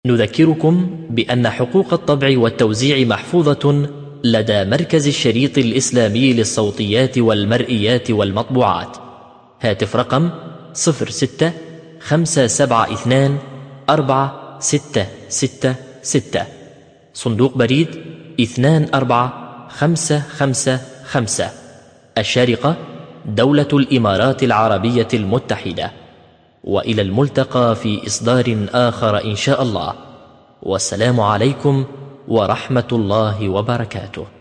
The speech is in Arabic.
نذكركم بأن حقوق الطبع والتوزيع محفوظة لدى مركز الشريط الإسلامي للصوتيات والمرئيات والمطبوعات. هاتف رقم 06-572-4666. صندوق بريد 24555. الشارقة دولة الإمارات العربية المتحدة. وإلى الملتقى في إصدار آخر إن شاء الله، والسلام عليكم ورحمة الله وبركاته.